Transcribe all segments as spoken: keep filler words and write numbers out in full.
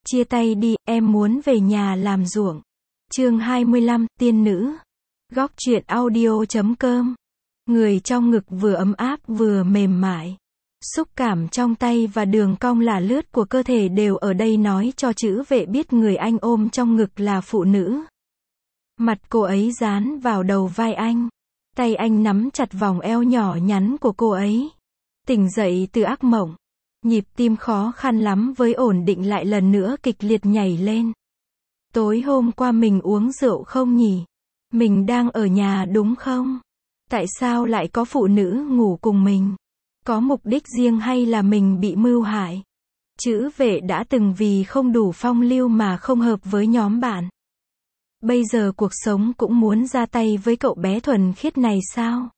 Chia tay đi, em muốn về nhà làm ruộng. Chương hai mươi lăm, tiên nữ. Góc truyện audio chấm com. Người trong ngực vừa ấm áp vừa mềm mại. Xúc cảm trong tay và đường cong lả lướt của cơ thể đều ở đây nói cho chữ vệ biết người anh ôm trong ngực là phụ nữ. Mặt cô ấy dán vào đầu vai anh. Tay anh nắm chặt vòng eo nhỏ nhắn của cô ấy. Tỉnh dậy từ ác mộng. Nhịp tim khó khăn lắm với ổn định lại lần nữa kịch liệt nhảy lên. Tối hôm qua mình uống rượu không nhỉ? Mình đang ở nhà đúng không? Tại sao lại có phụ nữ ngủ cùng mình? Có mục đích riêng hay là mình bị mưu hại? Chữ vệ đã từng vì không đủ phong lưu mà không hợp với nhóm bạn. Bây giờ cuộc sống cũng muốn ra tay với cậu bé thuần khiết này sao?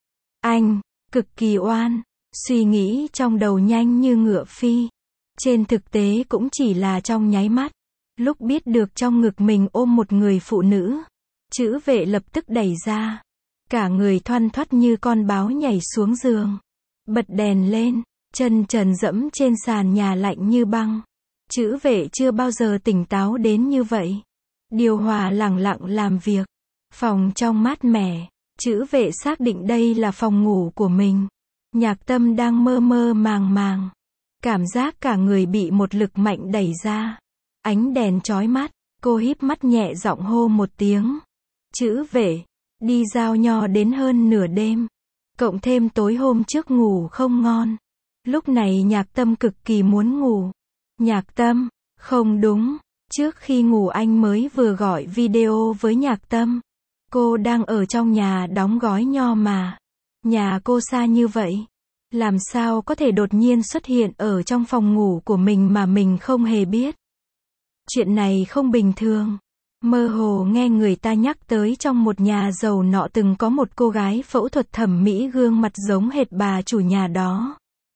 Anh, cực kỳ oan. Suy nghĩ trong đầu nhanh như ngựa phi. Trên thực tế cũng chỉ là trong nháy mắt. Lúc biết được trong ngực mình ôm một người phụ nữ, chữ vệ lập tức đẩy ra. Cả người thoăn thoắt như con báo nhảy xuống giường. Bật đèn lên, chân trần dẫm trên sàn nhà lạnh như băng. Chữ vệ chưa bao giờ tỉnh táo đến như vậy. Điều hòa lẳng lặng làm việc. Phòng trong mát mẻ. Chữ vệ xác định đây là phòng ngủ của mình. Nhạc Tâm đang mơ mơ màng màng. Cảm giác cả người bị một lực mạnh đẩy ra. Ánh đèn chói mắt, cô híp mắt nhẹ giọng hô một tiếng. Chữ vệ, đi giao nho đến hơn nửa đêm. Cộng thêm tối hôm trước ngủ không ngon. Lúc này Nhạc Tâm cực kỳ muốn ngủ. Nhạc Tâm, không đúng, trước khi ngủ anh mới vừa gọi video với Nhạc Tâm. Cô đang ở trong nhà đóng gói nho mà. Nhà cô xa như vậy. Làm sao có thể đột nhiên xuất hiện ở trong phòng ngủ của mình mà mình không hề biết. Chuyện này không bình thường. Mơ hồ nghe người ta nhắc tới trong một nhà giàu nọ từng có một cô gái phẫu thuật thẩm mỹ gương mặt giống hệt bà chủ nhà đó.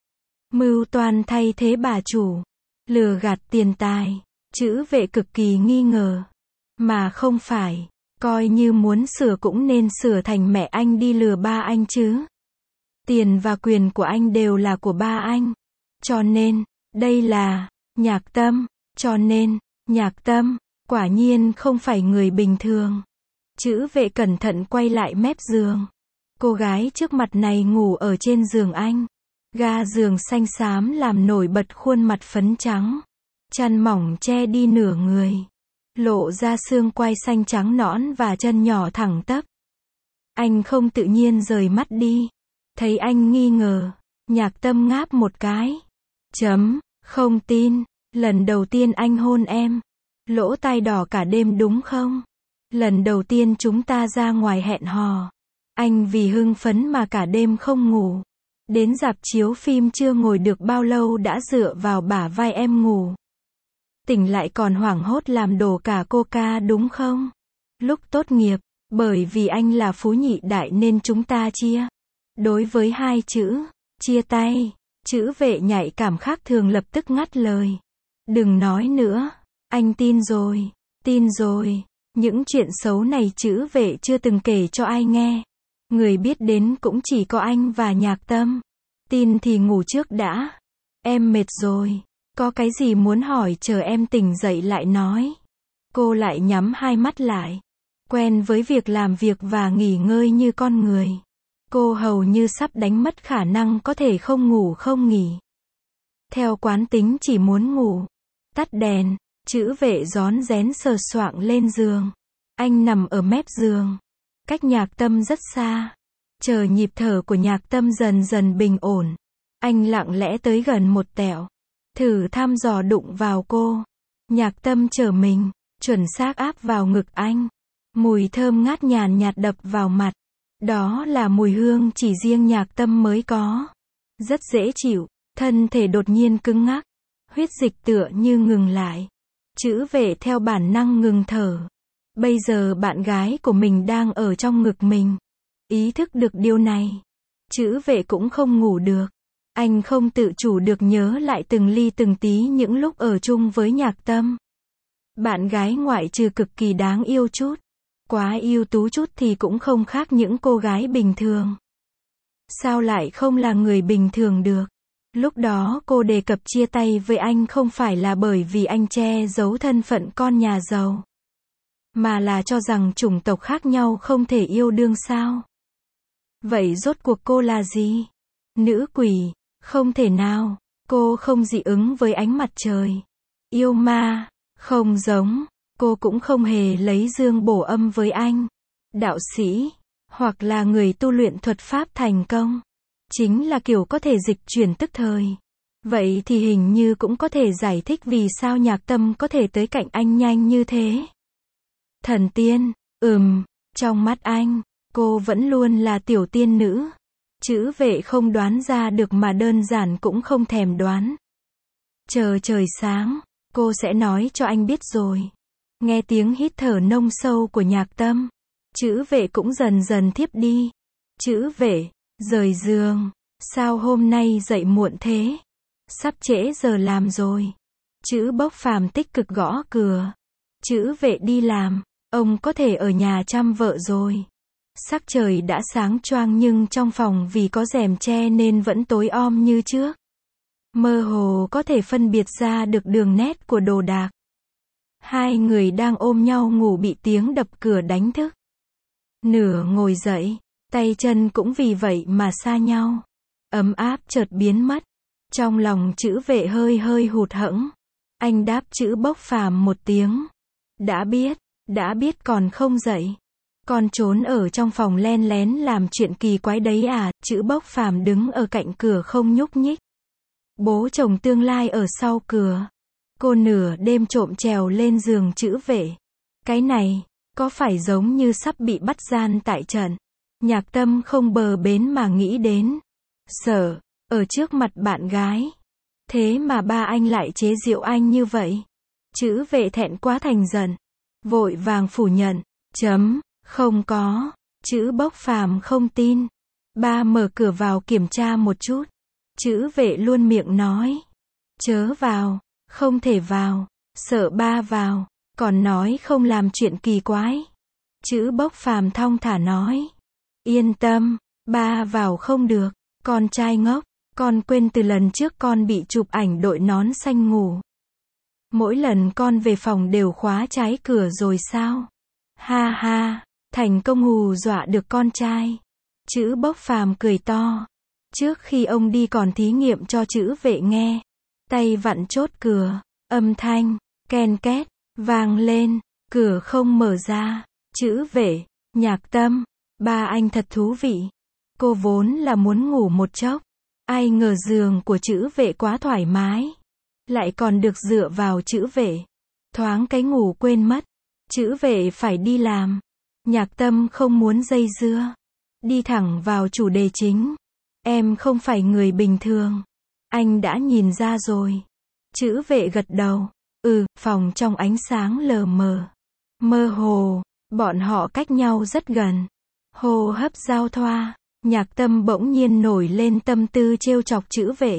Mưu toan thay thế bà chủ. Lừa gạt tiền tài. Chữ vệ cực kỳ nghi ngờ. Mà không phải. Coi như muốn sửa cũng nên sửa thành mẹ anh đi lừa ba anh chứ. Tiền và quyền của anh đều là của ba anh. Cho nên, đây là Nhạc Tâm. Cho nên, Nhạc Tâm, quả nhiên không phải người bình thường. Chữ vệ cẩn thận quay lại mép giường. Cô gái trước mặt này ngủ ở trên giường anh. Ga giường xanh xám làm nổi bật khuôn mặt phấn trắng. Chăn mỏng che đi nửa người. Lộ ra xương quai xanh trắng nõn và chân nhỏ thẳng tắp. Anh không tự nhiên rời mắt đi. Thấy anh nghi ngờ. Nhạc Tâm ngáp một cái. Chấm, không tin. Lần đầu tiên anh hôn em. Lỗ tai đỏ cả đêm đúng không? Lần đầu tiên chúng ta ra ngoài hẹn hò. Anh vì hưng phấn mà cả đêm không ngủ. Đến rạp chiếu phim chưa ngồi được bao lâu đã dựa vào bả vai em ngủ. Tỉnh lại còn hoảng hốt làm đổ cả coca đúng không? Lúc tốt nghiệp, bởi vì anh là phú nhị đại nên chúng ta chia. Đối với hai chữ, chia tay, chữ vệ nhạy cảm khác thường lập tức ngắt lời. Đừng nói nữa, anh tin rồi, tin rồi. Những chuyện xấu này chữ vệ chưa từng kể cho ai nghe. Người biết đến cũng chỉ có anh và Nhạc Tâm. Tin thì ngủ trước đã. Em mệt rồi. Có cái gì muốn hỏi chờ em tỉnh dậy lại nói. Cô lại nhắm hai mắt lại. Quen với việc làm việc và nghỉ ngơi như con người. Cô hầu như sắp đánh mất khả năng có thể không ngủ không nghỉ. Theo quán tính chỉ muốn ngủ. Tắt đèn, chữ vệ rón rén sờ soạng lên giường. Anh nằm ở mép giường. Cách Nhạc Tâm rất xa. Chờ nhịp thở của Nhạc Tâm dần dần bình ổn. Anh lặng lẽ tới gần một tẹo. Thử thăm dò đụng vào cô. Nhạc Tâm trở mình, chuẩn xác áp vào ngực anh. Mùi thơm ngát nhàn nhạt đập vào mặt. Đó là mùi hương chỉ riêng Nhạc Tâm mới có. Rất dễ chịu, thân thể đột nhiên cứng ngắc. Huyết dịch tựa như ngừng lại. Chữ vệ theo bản năng ngừng thở. Bây giờ bạn gái của mình đang ở trong ngực mình. Ý thức được điều này. Chữ vệ cũng không ngủ được. Anh không tự chủ được nhớ lại từng ly từng tí những lúc ở chung với Nhạc Tâm. Bạn gái ngoại trừ cực kỳ đáng yêu chút. Quá ưu tú chút thì cũng không khác những cô gái bình thường. Sao lại không là người bình thường được? Lúc đó cô đề cập chia tay với anh không phải là bởi vì anh che giấu thân phận con nhà giàu, mà là cho rằng chủng tộc khác nhau không thể yêu đương sao. Vậy rốt cuộc cô là gì? Nữ quỷ, không thể nào, cô không dị ứng với ánh mặt trời. Yêu ma, không giống, cô cũng không hề lấy dương bổ âm với anh. Đạo sĩ, hoặc là người tu luyện thuật pháp thành công, chính là kiểu có thể dịch chuyển tức thời. Vậy thì hình như cũng có thể giải thích vì sao Nhạc Tâm có thể tới cạnh anh nhanh như thế. Thần tiên, ừm, trong mắt anh, cô vẫn luôn là tiểu tiên nữ. Chữ vệ không đoán ra được mà đơn giản cũng không thèm đoán. Chờ trời sáng, cô sẽ nói cho anh biết rồi. Nghe tiếng hít thở nông sâu của Nhạc Tâm, chữ vệ cũng dần dần thiếp đi. Chữ vệ, rời giường, sao hôm nay dậy muộn thế? Sắp trễ giờ làm rồi. Chữ Bốc Phàm tích cực gõ cửa. Chữ vệ đi làm, ông có thể ở nhà chăm vợ rồi. Sắc trời đã sáng choang nhưng trong phòng vì có rèm che nên vẫn tối om như trước. Mơ hồ có thể phân biệt ra được đường nét của đồ đạc. Hai người đang ôm nhau ngủ bị tiếng đập cửa đánh thức. Nửa ngồi dậy, tay chân cũng vì vậy mà xa nhau. Ấm áp chợt biến mất. Trong lòng chữ vệ hơi hơi hụt hẫng. Anh đáp chữ Bốc Phàm một tiếng. Đã biết, đã biết còn không dậy. Con trốn ở trong phòng len lén làm chuyện kỳ quái đấy à? Chữ Bốc Phàm đứng ở cạnh cửa không nhúc nhích. Bố chồng tương lai ở sau cửa. Cô nửa đêm trộm trèo lên giường chữ vệ. Cái này, có phải giống như sắp bị bắt gian tại trận? Nhạc Tâm không bờ bến mà nghĩ đến. Sợ, ở trước mặt bạn gái. Thế mà ba anh lại chế giễu anh như vậy. Chữ vệ thẹn quá thành giận. Vội vàng phủ nhận. Chấm, không có. Chữ Bốc Phàm không tin. Ba mở cửa vào kiểm tra một chút. Chữ vệ luôn miệng nói. Chớ vào, không thể vào. Sợ ba vào, còn nói không làm chuyện kỳ quái. Chữ Bốc Phàm thong thả nói. Yên tâm, ba vào không được. Con trai ngốc, con quên từ lần trước con bị chụp ảnh đội nón xanh ngủ. Mỗi lần con về phòng đều khóa trái cửa rồi sao? Ha ha, thành công hù dọa được con trai. Chữ Bốc Phàm cười to. Trước khi ông đi còn thí nghiệm cho chữ vệ nghe. Tay vặn chốt cửa, âm thanh, ken két, vang lên, cửa không mở ra. Chữ vệ, Nhạc Tâm, ba anh thật thú vị. Cô vốn là muốn ngủ một chốc. Ai ngờ giường của chữ vệ quá thoải mái. Lại còn được dựa vào chữ vệ. Thoáng cái ngủ quên mất. Chữ vệ phải đi làm. Nhạc Tâm không muốn dây dưa. Đi thẳng vào chủ đề chính. Em không phải người bình thường. Anh đã nhìn ra rồi. Chữ vệ gật đầu. Ừ, phòng trong ánh sáng lờ mờ. Mơ hồ, bọn họ cách nhau rất gần. Hô hấp giao thoa. Nhạc Tâm bỗng nhiên nổi lên tâm tư trêu chọc chữ vệ.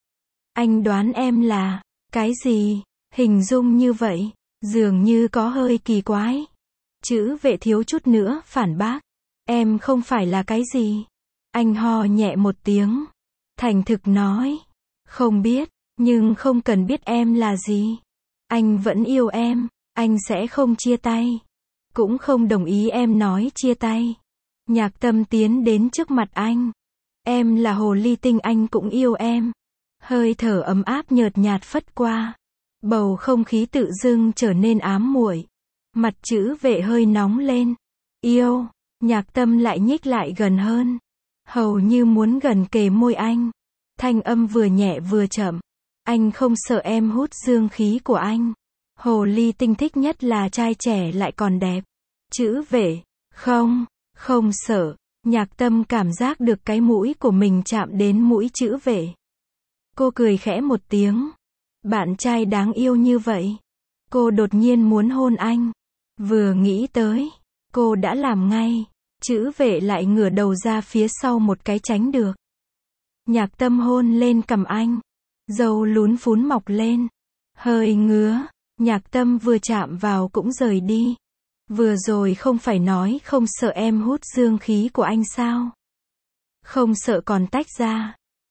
Anh đoán em là, cái gì? Hình dung như vậy, dường như có hơi kỳ quái. Chữ vệ thiếu chút nữa phản bác. Em không phải là cái gì? Anh ho nhẹ một tiếng. Thành thực nói. Không biết, nhưng không cần biết em là gì. Anh vẫn yêu em, anh sẽ không chia tay. Cũng không đồng ý em nói chia tay. Nhạc Tâm tiến đến trước mặt anh. Em là hồ ly tinh anh cũng yêu em. Hơi thở ấm áp nhợt nhạt phất qua. Bầu không khí tự dưng trở nên ám muội. Mặt chữ vệ hơi nóng lên. Yêu, Nhạc Tâm lại nhích lại gần hơn. Hầu như muốn gần kề môi anh. Thanh âm vừa nhẹ vừa chậm. Anh không sợ em hút dương khí của anh. Hồ ly tinh thích nhất là trai trẻ lại còn đẹp. Chữ vệ, không, không sợ. Nhạc Tâm cảm giác được cái mũi của mình chạm đến mũi chữ vệ. Cô cười khẽ một tiếng. Bạn trai đáng yêu như vậy. Cô đột nhiên muốn hôn anh. Vừa nghĩ tới, cô đã làm ngay. Chữ vệ lại ngửa đầu ra phía sau một cái tránh được. Nhạc Tâm hôn lên cằm anh. Râu lún phún mọc lên. Hơi ngứa. Nhạc Tâm vừa chạm vào cũng rời đi. Vừa rồi không phải nói không sợ em hút dương khí của anh sao? Không sợ còn tách ra.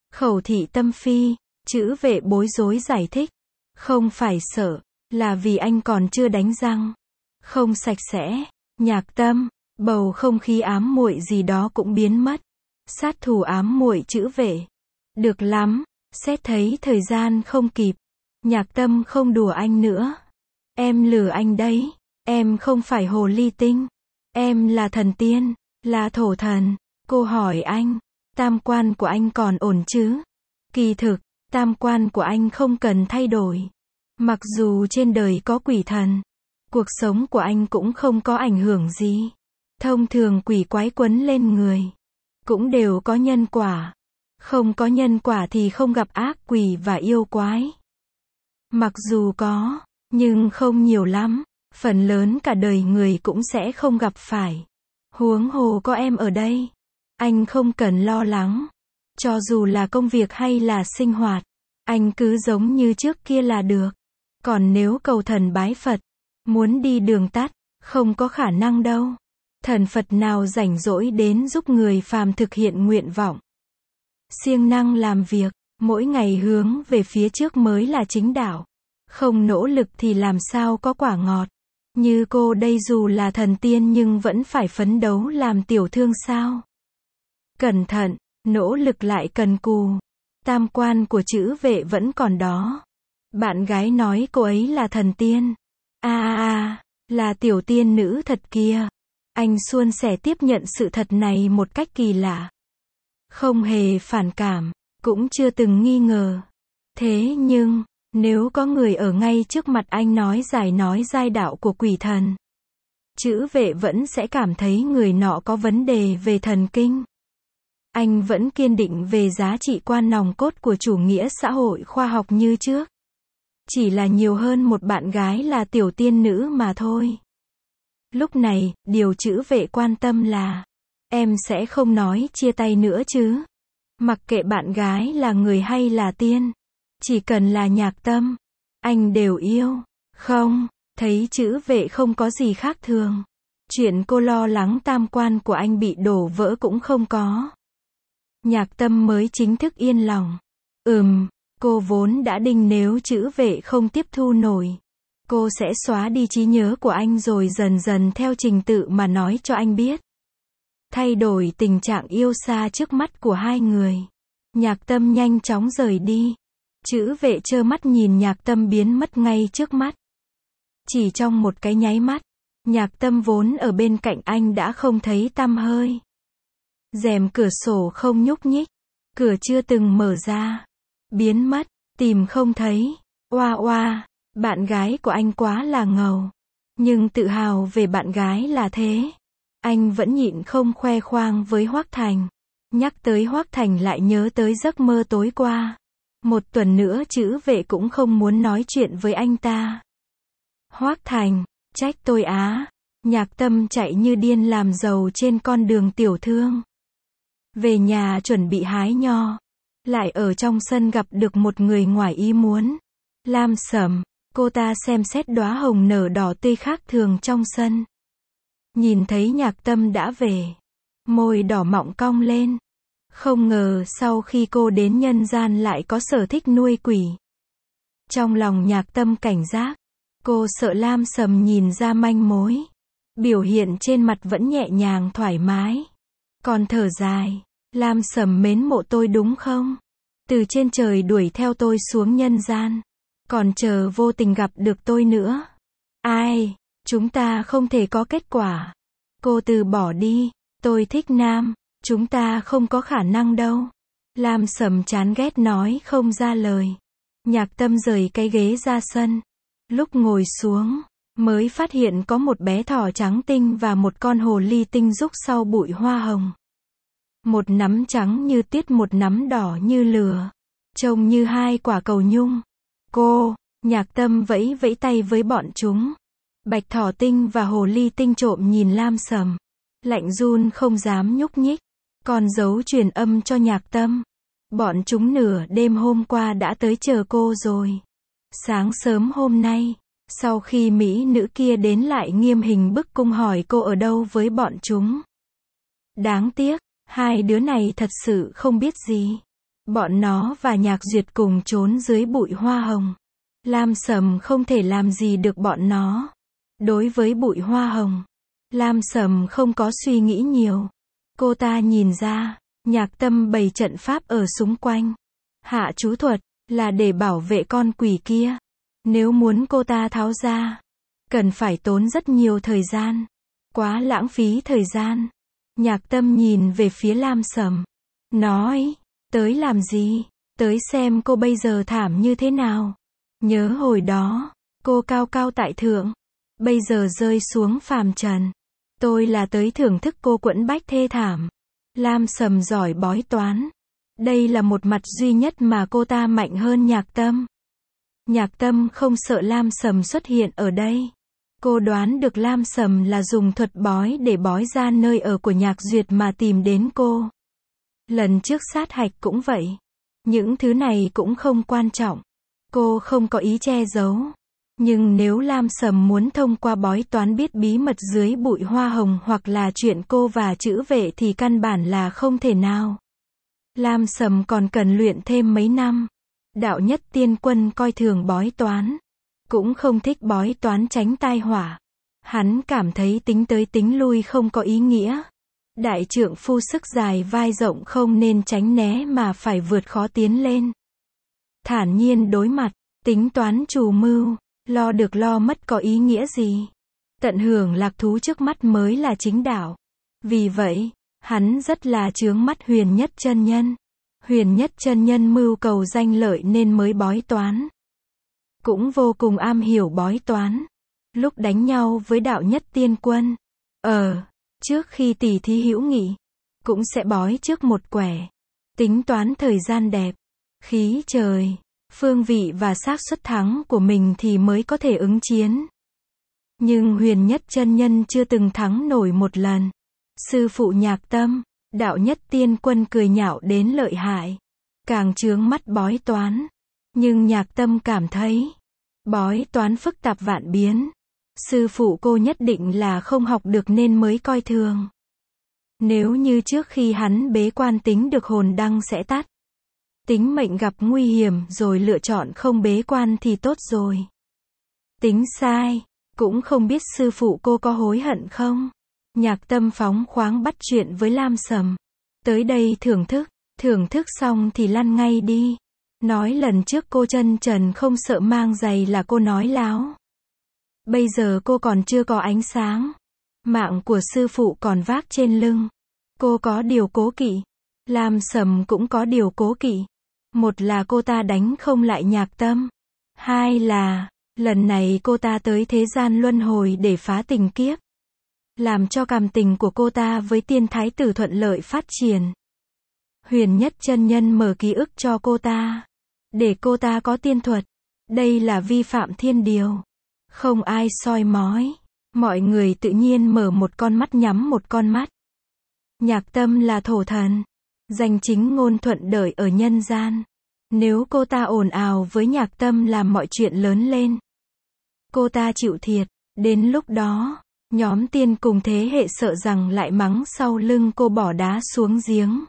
Khẩu thị tâm phi, chữ vệ bối rối giải thích. Không phải sợ, là vì anh còn chưa đánh răng. Không sạch sẽ. Nhạc Tâm, bầu không khí ám muội gì đó cũng biến mất. Sát thủ ám muội chữ vệ. Được lắm, xét thấy thời gian không kịp. Nhạc Tâm không đùa anh nữa. Em lừa anh đấy. Em không phải hồ ly tinh. Em là thần tiên, là thổ thần. Cô hỏi anh, tam quan của anh còn ổn chứ? Kỳ thực, tam quan của anh không cần thay đổi. Mặc dù trên đời có quỷ thần, cuộc sống của anh cũng không có ảnh hưởng gì. Thông thường quỷ quái quấn lên người, cũng đều có nhân quả. Không có nhân quả thì không gặp ác quỷ và yêu quái. Mặc dù có, nhưng không nhiều lắm. Phần lớn cả đời người cũng sẽ không gặp phải. Huống hồ có em ở đây. Anh không cần lo lắng. Cho dù là công việc hay là sinh hoạt, anh cứ giống như trước kia là được. Còn nếu cầu thần bái Phật, muốn đi đường tắt, không có khả năng đâu. Thần Phật nào rảnh rỗi đến giúp người phàm thực hiện nguyện vọng. Siêng năng làm việc, mỗi ngày hướng về phía trước mới là chính đạo. Không nỗ lực thì làm sao có quả ngọt. Như cô đây dù là thần tiên nhưng vẫn phải phấn đấu làm tiểu thương sao. Cẩn thận, nỗ lực lại cần cù. Tam quan của chữ vệ vẫn còn đó. Bạn gái nói cô ấy là thần tiên. À à à, là tiểu tiên nữ thật kia. Anh suôn sẻ tiếp nhận sự thật này một cách kỳ lạ. Không hề phản cảm, cũng chưa từng nghi ngờ. Thế nhưng, nếu có người ở ngay trước mặt anh nói giải nói giai đạo của quỷ thần, chữ vệ vẫn sẽ cảm thấy người nọ có vấn đề về thần kinh. Anh vẫn kiên định về giá trị quan nòng cốt của chủ nghĩa xã hội khoa học như trước. Chỉ là nhiều hơn một bạn gái là tiểu tiên nữ mà thôi. Lúc này, điều chữ vệ quan tâm là, em sẽ không nói chia tay nữa chứ? Mặc kệ bạn gái là người hay là tiên, chỉ cần là Nhạc Tâm, anh đều yêu. Không, thấy chữ vệ không có gì khác thường. Chuyện cô lo lắng tam quan của anh bị đổ vỡ cũng không có. Nhạc Tâm mới chính thức yên lòng. Ừm, cô vốn đã đinh nếu chữ vệ không tiếp thu nổi, cô sẽ xóa đi trí nhớ của anh rồi dần dần theo trình tự mà nói cho anh biết. Thay đổi tình trạng yêu xa trước mắt của hai người. Nhạc Tâm nhanh chóng rời đi. Chữ vệ trơ mắt nhìn Nhạc Tâm biến mất ngay trước mắt. Chỉ trong một cái nháy mắt, Nhạc Tâm vốn ở bên cạnh anh đã không thấy tăm hơi. Rèm cửa sổ không nhúc nhích, cửa chưa từng mở ra. Biến mất, tìm không thấy. Oa oa, bạn gái của anh quá là ngầu. Nhưng tự hào về bạn gái là thế. Anh vẫn nhịn không khoe khoang với Hoác Thành. Nhắc tới Hoác Thành lại nhớ tới giấc mơ tối qua. Một tuần nữa chữ vệ cũng không muốn nói chuyện với anh ta. Hoác Thành, trách tôi á. Nhạc Tâm chạy như điên làm giàu trên con đường tiểu thương. Về nhà chuẩn bị hái nho. Lại ở trong sân gặp được một người ngoài ý muốn. Lam Sầm, cô ta xem xét đóa hồng nở đỏ tươi khác thường trong sân. Nhìn thấy Nhạc Tâm đã về. Môi đỏ mọng cong lên. Không ngờ sau khi cô đến nhân gian lại có sở thích nuôi quỷ. Trong lòng Nhạc Tâm cảnh giác. Cô sợ Lam Sầm nhìn ra manh mối. Biểu hiện trên mặt vẫn nhẹ nhàng thoải mái. Còn thở dài. Lam Sầm mến mộ tôi đúng không? Từ trên trời đuổi theo tôi xuống nhân gian. Còn chờ vô tình gặp được tôi nữa. Ai? Chúng ta không thể có kết quả. Cô từ bỏ đi. Tôi thích nam. Chúng ta không có khả năng đâu. Lam Sầm chán ghét nói không ra lời. Nhạc Tâm rời cái ghế ra sân. Lúc ngồi xuống, mới phát hiện có một bé thỏ trắng tinh và một con hồ ly tinh rúc sau bụi hoa hồng. Một nắm trắng như tiết, một nắm đỏ như lửa. Trông như hai quả cầu nhung. Cô, Nhạc Tâm vẫy vẫy tay với bọn chúng. Bạch thỏ tinh và hồ ly tinh trộm nhìn Lam Sầm. Lạnh run không dám nhúc nhích. Còn dấu truyền âm cho Nhạc Tâm. Bọn chúng nửa đêm hôm qua đã tới chờ cô rồi. Sáng sớm hôm nay, sau khi mỹ nữ kia đến lại nghiêm hình bức cung hỏi cô ở đâu với bọn chúng. Đáng tiếc, hai đứa này thật sự không biết gì. Bọn nó và Nhạc Duyệt cùng trốn dưới bụi hoa hồng. Lam Sầm không thể làm gì được bọn nó. Đối với bụi hoa hồng, Lam Sầm không có suy nghĩ nhiều. Cô ta nhìn ra, Nhạc Tâm bày trận pháp ở xung quanh. Hạ chú thuật, là để bảo vệ con quỷ kia. Nếu muốn cô ta tháo ra, cần phải tốn rất nhiều thời gian. Quá lãng phí thời gian. Nhạc Tâm nhìn về phía Lam Sầm. Nói, tới làm gì? Tới xem cô bây giờ thảm như thế nào. Nhớ hồi đó, cô cao cao tại thượng. Bây giờ rơi xuống phàm trần. Tôi là tới thưởng thức cô quẫn bách thê thảm. Lam Sầm giỏi bói toán. Đây là một mặt duy nhất mà cô ta mạnh hơn Nhạc Tâm. Nhạc Tâm không sợ Lam Sầm xuất hiện ở đây. Cô đoán được Lam Sầm là dùng thuật bói để bói ra nơi ở của Nhạc Duyệt mà tìm đến cô. Lần trước sát hạch cũng vậy. Những thứ này cũng không quan trọng. Cô không có ý che giấu. Nhưng nếu Lam Sầm muốn thông qua bói toán biết bí mật dưới bụi hoa hồng hoặc là chuyện cô và chữ vệ thì căn bản là không thể nào. Lam Sầm còn cần luyện thêm mấy năm. Đạo Nhất Tiên Quân coi thường bói toán. Cũng không thích bói toán tránh tai họa. Hắn cảm thấy tính tới tính lui không có ý nghĩa. Đại trượng phu sức dài vai rộng không nên tránh né mà phải vượt khó tiến lên. Thản nhiên đối mặt, tính toán trù mưu, lo được lo mất có ý nghĩa gì. Tận hưởng lạc thú trước mắt mới là chính đạo. Vì vậy, hắn rất là chướng mắt Huyền Nhất chân nhân. Huyền Nhất chân nhân mưu cầu danh lợi nên mới bói toán. Cũng vô cùng am hiểu bói toán. Lúc đánh nhau với Đạo Nhất Tiên Quân, ờ, trước khi tỉ thí hữu nghị, cũng sẽ bói trước một quẻ. Tính toán thời gian đẹp, khí trời, phương vị và xác suất thắng của mình thì mới có thể ứng chiến. Nhưng Huyền Nhất chân nhân chưa từng thắng nổi một lần. Sư phụ Nhạc Tâm, Đạo Nhất Tiên Quân cười nhạo đến lợi hại. Càng chướng mắt bói toán. Nhưng Nhạc Tâm cảm thấy, bói toán phức tạp vạn biến. Sư phụ cô nhất định là không học được nên mới coi thường. Nếu như trước khi hắn bế quan tính được hồn đăng sẽ tắt. Tính mệnh gặp nguy hiểm rồi lựa chọn không bế quan thì tốt rồi. Tính sai, cũng không biết sư phụ cô có hối hận không? Nhạc Tâm phóng khoáng bắt chuyện với Lam Sầm. Tới đây thưởng thức, thưởng thức xong thì lăn ngay đi. Nói lần trước cô chân trần không sợ mang giày là cô nói láo. Bây giờ cô còn chưa có ánh sáng. Mạng của sư phụ còn vác trên lưng. Cô có điều cố kỵ. Lam Sầm cũng có điều cố kỵ. Một là cô ta đánh không lại Nhạc Tâm. Hai là, lần này cô ta tới thế gian luân hồi để phá tình kiếp. Làm cho cảm tình của cô ta với tiên thái tử thuận lợi phát triển. Huyền Nhất chân nhân mở ký ức cho cô ta. Để cô ta có tiên thuật. Đây là vi phạm thiên điều. Không ai soi mói. Mọi người tự nhiên mở một con mắt nhắm một con mắt. Nhạc Tâm là thổ thần. Danh chính ngôn thuận đợi ở nhân gian. Nếu cô ta ồn ào với Nhạc Tâm làm mọi chuyện lớn lên. Cô ta chịu thiệt. Đến lúc đó, nhóm tiên cùng thế hệ sợ rằng lại mắng sau lưng cô bỏ đá xuống giếng.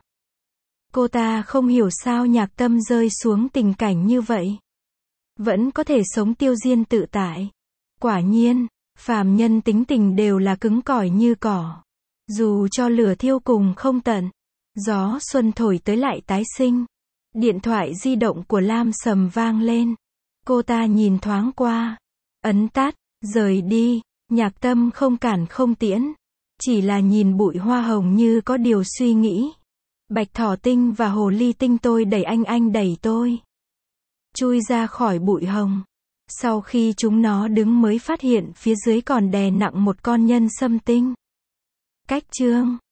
Cô ta không hiểu sao Nhạc Tâm rơi xuống tình cảnh như vậy. Vẫn có thể sống tiêu diên tự tại. Quả nhiên, phàm nhân tính tình đều là cứng cỏi như cỏ. Dù cho lửa thiêu cùng không tận, gió xuân thổi tới lại tái sinh. Điện thoại di động của Lam Sầm vang lên. Cô ta nhìn thoáng qua, ấn tắt, rời đi. Nhạc Tâm không cản không tiễn, chỉ là nhìn bụi hoa hồng như có điều suy nghĩ. Bạch thỏ tinh và hồ ly tinh tôi đẩy anh anh đẩy tôi. Chui ra khỏi bụi hồng. Sau khi chúng nó đứng mới phát hiện phía dưới còn đè nặng một con nhân sâm tinh. Cách chương